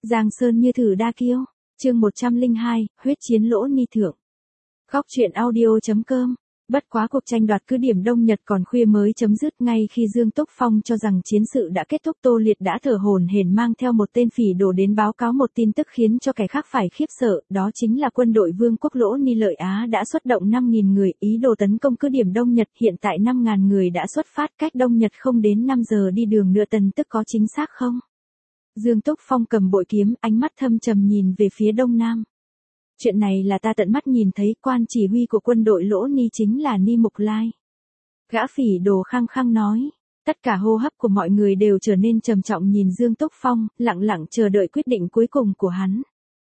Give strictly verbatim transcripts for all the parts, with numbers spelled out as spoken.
Giang Sơn như thử đa kiêu. Chương một trăm lẻ hai, huyết chiến Lỗ Ni thượng. Góc truyện audio.com. Bất quá cuộc tranh đoạt cứ điểm Đông Nhật còn khuya mới chấm dứt, ngay khi Dương Túc Phong cho rằng chiến sự đã kết thúc, Tô Liệt đã thở hổn hển mang theo một tên phỉ đồ đến báo cáo một tin tức khiến cho kẻ khác phải khiếp sợ, đó chính là quân đội Vương quốc Lỗ Ni Lợi Á đã xuất động năm nghìn người, ý đồ tấn công cứ điểm Đông Nhật. Hiện tại năm nghìn người đã xuất phát, cách Đông Nhật không đến năm giờ đi đường nữa, tin tức có chính xác không? Dương Túc Phong cầm bội kiếm, ánh mắt thâm trầm nhìn về phía đông nam. Chuyện này là ta tận mắt nhìn thấy, quan chỉ huy của quân đội Lỗ Ni chính là Ni Mục Lai. Gã phỉ đồ khăng khăng nói. Tất cả hô hấp của mọi người đều trở nên trầm trọng nhìn Dương Túc Phong, lặng lặng chờ đợi quyết định cuối cùng của hắn.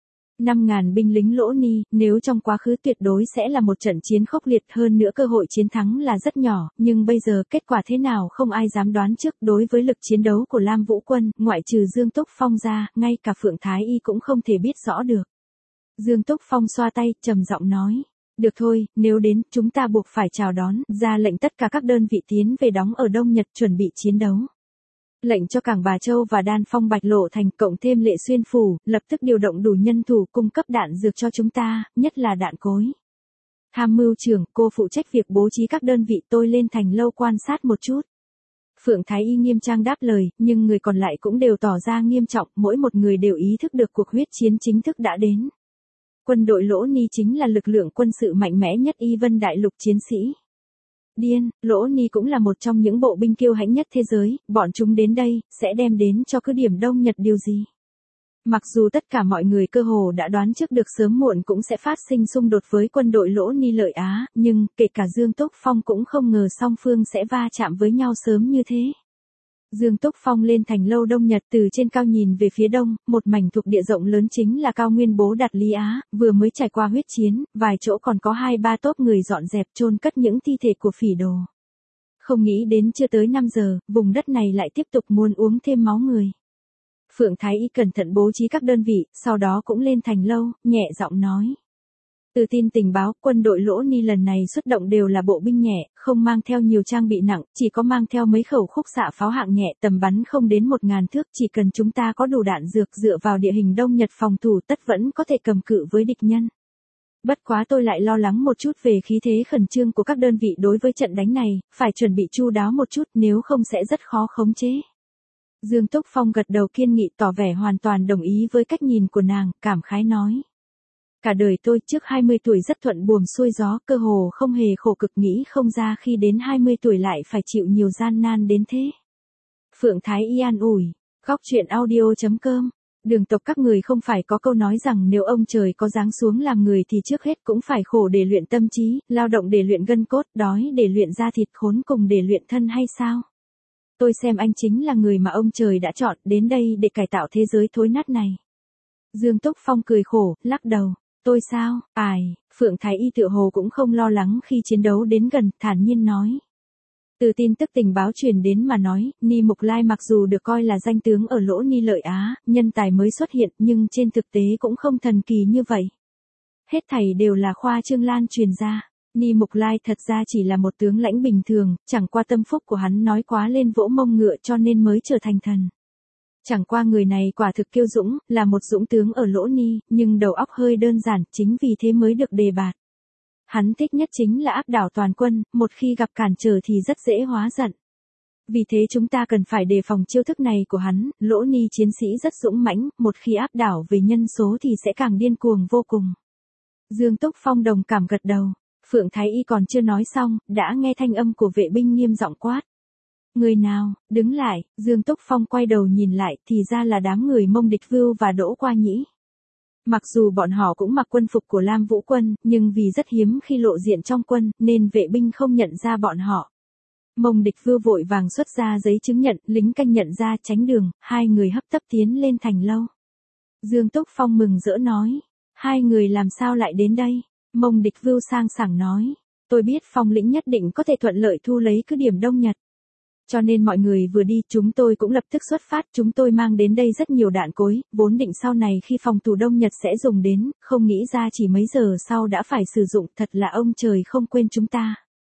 năm nghìn binh lính Lỗ Ni, nếu trong quá khứ tuyệt đối sẽ là một trận chiến khốc liệt, hơn nữa cơ hội chiến thắng là rất nhỏ, nhưng bây giờ kết quả thế nào không ai dám đoán trước. Đối với lực chiến đấu của Lam Vũ quân, ngoại trừ Dương Túc Phong ra, ngay cả Phượng Thái Y cũng không thể biết rõ được. Dương Túc Phong xoa tay, trầm giọng nói. Được thôi, nếu đến, chúng ta buộc phải chào đón, ra lệnh tất cả các đơn vị tiến về đóng ở Đông Nhật chuẩn bị chiến đấu. Lệnh cho cảng Bà Châu và Đan Phong Bạch Lộ Thành cộng thêm Lệ Xuyên Phủ, lập tức điều động đủ nhân thủ cung cấp đạn dược cho chúng ta, nhất là đạn cối. Tham mưu trưởng, cô phụ trách việc bố trí các đơn vị, tôi lên thành lâu quan sát một chút. Phượng Thái Y nghiêm trang đáp lời, nhưng người còn lại cũng đều tỏ ra nghiêm trọng, mỗi một người đều ý thức được cuộc huyết chiến chính thức đã đến. Quân đội Lỗ Ni chính là lực lượng quân sự mạnh mẽ nhất Y Vân Đại Lục chiến sĩ. Điên, Lỗ Ni cũng là một trong những bộ binh kiêu hãnh nhất thế giới, bọn chúng đến đây, sẽ đem đến cho cứ điểm Đông Nhật điều gì? Mặc dù tất cả mọi người cơ hồ đã đoán trước được sớm muộn cũng sẽ phát sinh xung đột với quân đội Lỗ Ni Lợi Á, nhưng, kể cả Dương Túc Phong cũng không ngờ song phương sẽ va chạm với nhau sớm như thế. Dương Túc Phong lên thành lâu Đông Nhật, từ trên cao nhìn về phía đông, một mảnh thuộc địa rộng lớn chính là cao nguyên Bố Đạt Lý Á, vừa mới trải qua huyết chiến, vài chỗ còn có hai ba tốp người dọn dẹp chôn cất những thi thể của phỉ đồ. Không nghĩ đến chưa tới năm giờ, vùng đất này lại tiếp tục muốn uống thêm máu người. Phượng Thái Y cẩn thận bố trí các đơn vị, sau đó cũng lên thành lâu, nhẹ giọng nói. Từ tin tình báo, quân đội Lỗ Ni lần này xuất động đều là bộ binh nhẹ, không mang theo nhiều trang bị nặng, chỉ có mang theo mấy khẩu khúc xạ pháo hạng nhẹ, tầm bắn không đến một ngàn thước, chỉ cần chúng ta có đủ đạn dược, dựa vào địa hình Đông Nhật phòng thủ tất vẫn có thể cầm cự với địch nhân. Bất quá tôi lại lo lắng một chút về khí thế khẩn trương của các đơn vị đối với trận đánh này, phải chuẩn bị chu đáo một chút, nếu không sẽ rất khó khống chế. Dương Túc Phong gật đầu kiên nghị, tỏ vẻ hoàn toàn đồng ý với cách nhìn của nàng, cảm khái nói. Cả đời tôi trước hai mươi tuổi rất thuận buồm xuôi gió, cơ hồ không hề khổ cực, nghĩ không ra khi đến hai mươi tuổi lại phải chịu nhiều gian nan đến thế. Phượng Thái Y an ủi. Góc truyện audio.com. Đường tộc các người không phải có câu nói rằng nếu ông trời có giáng xuống làm người thì trước hết cũng phải khổ để luyện tâm trí, lao động để luyện gân cốt, đói để luyện da thịt, khốn cùng để luyện thân hay sao? Tôi xem anh chính là người mà ông trời đã chọn đến đây để cải tạo thế giới thối nát này. Dương Túc Phong cười khổ, lắc đầu. Tôi sao, ai, Phượng Thái Y tựa hồ cũng không lo lắng khi chiến đấu đến gần, thản nhiên nói. Từ tin tức tình báo truyền đến mà nói, Ni Mục Lai mặc dù được coi là danh tướng ở Lỗ Ni Lợi Á, nhân tài mới xuất hiện, nhưng trên thực tế cũng không thần kỳ như vậy. Hết thảy đều là khoa trương lan truyền ra. Ni Mục Lai thật ra chỉ là một tướng lãnh bình thường, chẳng qua tâm phúc của hắn nói quá lên vỗ mông ngựa cho nên mới trở thành thần. Chẳng qua người này quả thực kiêu dũng, là một dũng tướng ở Lỗ Ni, nhưng đầu óc hơi đơn giản, chính vì thế mới được đề bạt. Hắn thích nhất chính là áp đảo toàn quân, một khi gặp cản trở thì rất dễ hóa giận. Vì thế chúng ta cần phải đề phòng chiêu thức này của hắn. Lỗ Ni chiến sĩ rất dũng mãnh, một khi áp đảo về nhân số thì sẽ càng điên cuồng vô cùng. Dương Túc Phong đồng cảm gật đầu. Phượng Thái Y còn chưa nói xong, đã nghe thanh âm của vệ binh nghiêm giọng quát. Người nào, đứng lại. Dương Túc Phong quay đầu nhìn lại, thì ra là đám người Mông Địch Vưu và Đỗ Qua Nhĩ. Mặc dù bọn họ cũng mặc quân phục của Lam Vũ quân, nhưng vì rất hiếm khi lộ diện trong quân, nên vệ binh không nhận ra bọn họ. Mông Địch Vưu vội vàng xuất ra giấy chứng nhận, lính canh nhận ra tránh đường, hai người hấp tấp tiến lên thành lâu. Dương Túc Phong mừng rỡ nói, hai người làm sao lại đến đây? Mông Địch Vưu sang sảng nói, tôi biết Phong lĩnh nhất định có thể thuận lợi thu lấy cứ điểm Đông Nhật. Cho nên mọi người vừa đi, chúng tôi cũng lập tức xuất phát, chúng tôi mang đến đây rất nhiều đạn cối, vốn định sau này khi phòng thủ Đông Nhật sẽ dùng đến, không nghĩ ra chỉ mấy giờ sau đã phải sử dụng, thật là ông trời không quên chúng ta.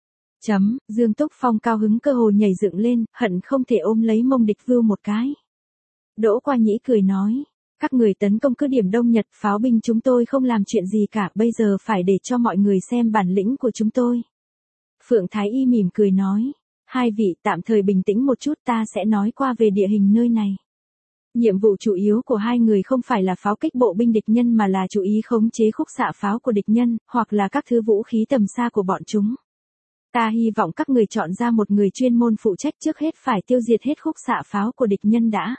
Chấm, Dương Túc Phong cao hứng cơ hồ nhảy dựng lên, hận không thể ôm lấy Mông Địch Vưu một cái. Đỗ Qua Nhĩ cười nói, Các người tấn công cứ điểm Đông Nhật, pháo binh chúng tôi không làm chuyện gì cả, bây giờ phải để cho mọi người xem bản lĩnh của chúng tôi. Phượng Thái Y mỉm cười nói. Hai vị tạm thời bình tĩnh một chút, ta sẽ nói qua về địa hình nơi này. Nhiệm vụ chủ yếu của hai người không phải là pháo kích bộ binh địch nhân mà là chú ý khống chế khúc xạ pháo của địch nhân, hoặc là các thứ vũ khí tầm xa của bọn chúng. Ta hy vọng các người chọn ra một người chuyên môn phụ trách, trước hết phải tiêu diệt hết khúc xạ pháo của địch nhân đã.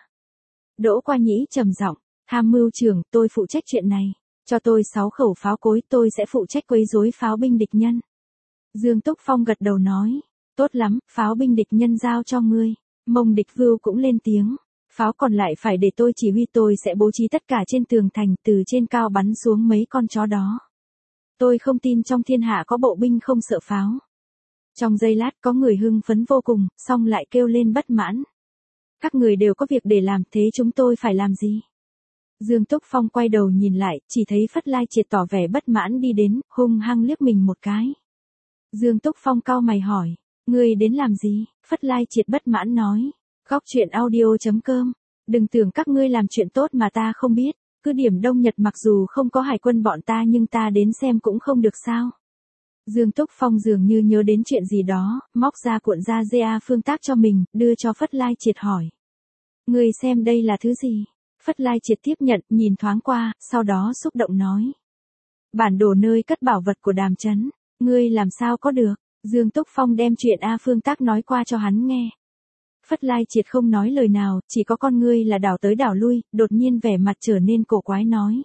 Đỗ Qua Nhĩ trầm giọng, tham mưu trưởng, tôi phụ trách chuyện này. Cho tôi sáu khẩu pháo cối, tôi sẽ phụ trách quấy rối pháo binh địch nhân. Dương Túc Phong gật đầu nói, tốt lắm, pháo binh địch nhân giao cho ngươi. Mông Địch Vưu cũng lên tiếng, pháo còn lại phải để tôi chỉ huy, tôi sẽ bố trí tất cả trên tường thành, từ trên cao bắn xuống mấy con chó đó. Tôi không tin trong thiên hạ có bộ binh không sợ pháo. Trong giây lát có người hưng phấn vô cùng, xong lại kêu lên bất mãn. Các người đều có việc để làm, thế chúng tôi phải làm gì? Dương Túc Phong quay đầu nhìn lại, chỉ thấy Phất Lai Triệt tỏ vẻ bất mãn đi đến, hung hăng liếc mình một cái. Dương Túc Phong cau mày hỏi, ngươi đến làm gì? Phất Lai Triệt bất mãn nói, góc truyện audio chấm com, đừng tưởng các ngươi làm chuyện tốt mà ta không biết, cứ điểm Đông Nhật mặc dù không có hải quân bọn ta nhưng ta đến xem cũng không được sao? Dương Túc Phong dường như nhớ đến chuyện gì đó, móc ra cuộn da giê a phương tác cho mình, đưa cho Phất Lai Triệt hỏi. Ngươi xem đây là thứ gì? Phất Lai Triệt tiếp nhận, nhìn thoáng qua, sau đó xúc động nói. Bản đồ nơi cất bảo vật của Đàm Trấn, ngươi làm sao có được? Dương Túc Phong đem chuyện A phương tác nói qua cho hắn nghe. Phất Lai Triệt không nói lời nào, chỉ có con ngươi là đảo tới đảo lui, đột nhiên vẻ mặt trở nên cổ quái nói.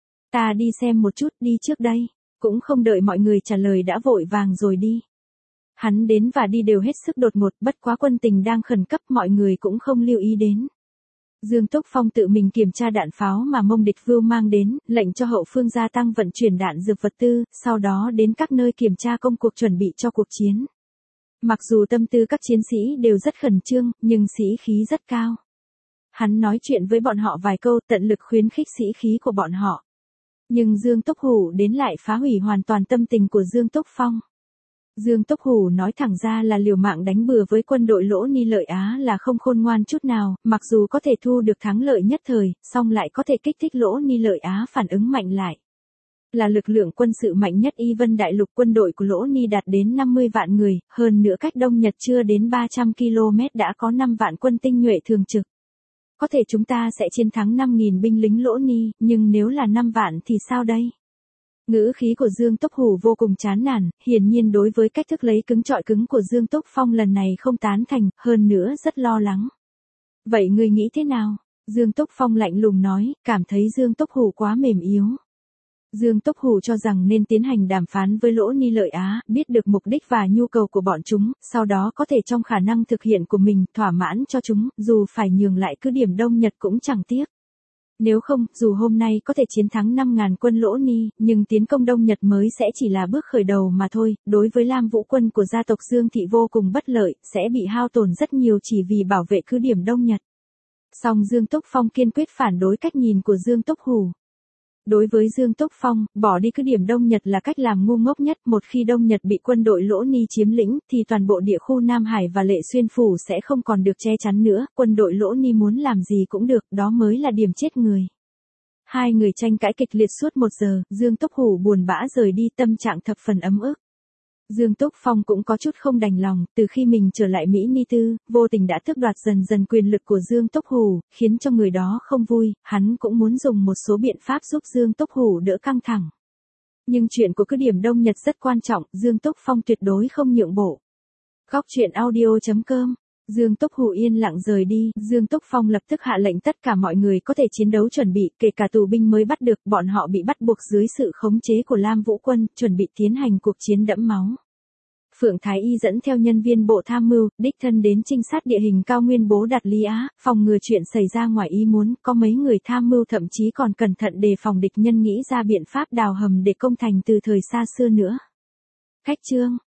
Ta đi xem một chút, đi trước đây. Cũng không đợi mọi người trả lời đã vội vàng rồi đi. Hắn đến và đi đều hết sức đột ngột, bất quá quân tình đang khẩn cấp, mọi người cũng không lưu ý đến. Dương Túc Phong tự mình kiểm tra đạn pháo mà Mông Địch Vưu mang đến, lệnh cho hậu phương gia tăng vận chuyển đạn dược vật tư, sau đó đến các nơi kiểm tra công cuộc chuẩn bị cho cuộc chiến. Mặc dù tâm tư các chiến sĩ đều rất khẩn trương, nhưng sĩ khí rất cao. Hắn nói chuyện với bọn họ vài câu, tận lực khuyến khích sĩ khí của bọn họ. Nhưng Dương Túc Hủ đến lại phá hủy hoàn toàn tâm tình của Dương Túc Phong. Dương Túc Hủ nói thẳng ra là liều mạng đánh bừa với quân đội Lỗ Ni Lợi Á là không khôn ngoan chút nào, mặc dù có thể thu được thắng lợi nhất thời, song lại có thể kích thích Lỗ Ni Lợi Á phản ứng mạnh lại. Là lực lượng quân sự mạnh nhất Y Vân Đại Lục, quân đội của Lỗ Ni đạt đến năm mươi vạn người, hơn nữa cách Đông Nhật chưa đến ba trăm ki lô mét đã có năm vạn quân tinh nhuệ thường trực. Có thể chúng ta sẽ chiến thắng năm nghìn binh lính Lỗ Ni, nhưng nếu là năm vạn thì sao đây? Ngữ khí của Dương Túc Hủ vô cùng chán nản, hiển nhiên đối với cách thức lấy cứng trọi cứng của Dương Túc Phong lần này không tán thành, hơn nữa rất lo lắng. Vậy ngươi nghĩ thế nào? Dương Túc Phong lạnh lùng nói, cảm thấy Dương Túc Hủ quá mềm yếu. Dương Túc Hủ cho rằng nên tiến hành đàm phán với Lỗ Ni Lợi Á, biết được mục đích và nhu cầu của bọn chúng, sau đó có thể trong khả năng thực hiện của mình, thỏa mãn cho chúng, dù phải nhường lại cứ điểm Đông Nhật cũng chẳng tiếc. Nếu không, dù hôm nay có thể chiến thắng năm ngàn quân Lỗ Ni, nhưng tiến công Đông Nhật mới sẽ chỉ là bước khởi đầu mà thôi, đối với Lam Vũ quân của gia tộc Dương Thị vô cùng bất lợi, sẽ bị hao tổn rất nhiều chỉ vì bảo vệ cứ điểm Đông Nhật. Song Dương Túc Phong kiên quyết phản đối cách nhìn của Dương Túc Hủ. Đối với Dương Túc Phong, bỏ đi cứ điểm Đông Nhật là cách làm ngu ngốc nhất, một khi Đông Nhật bị quân đội Lỗ Ni chiếm lĩnh, thì toàn bộ địa khu Nam Hải và Lệ Xuyên Phủ sẽ không còn được che chắn nữa, quân đội Lỗ Ni muốn làm gì cũng được, đó mới là điểm chết người. Hai người tranh cãi kịch liệt suốt một giờ, Dương Túc Hủ buồn bã rời đi, tâm trạng thập phần ấm ức. Dương Túc Phong cũng có chút không đành lòng, từ khi mình trở lại Mỹ Ni Tư, vô tình đã tước đoạt dần dần quyền lực của Dương Túc Hủ, khiến cho người đó không vui, hắn cũng muốn dùng một số biện pháp giúp Dương Túc Hủ đỡ căng thẳng. Nhưng chuyện của cứ điểm Đông Nhật rất quan trọng, Dương Túc Phong tuyệt đối không nhượng bộ. Góc truyện audio chấm com, Dương Túc Hủ yên lặng rời đi, Dương Túc Phong lập tức hạ lệnh tất cả mọi người có thể chiến đấu chuẩn bị, kể cả tù binh mới bắt được, bọn họ bị bắt buộc dưới sự khống chế của Lam Vũ quân, chuẩn bị tiến hành cuộc chiến đẫm máu. Phượng Thái Y dẫn theo nhân viên bộ tham mưu, đích thân đến trinh sát địa hình cao nguyên Bố Đạt Lý Á, phòng ngừa chuyện xảy ra ngoài ý muốn, có mấy người tham mưu thậm chí còn cẩn thận đề phòng địch nhân nghĩ ra biện pháp đào hầm để công thành từ thời xa xưa nữa. Khách chương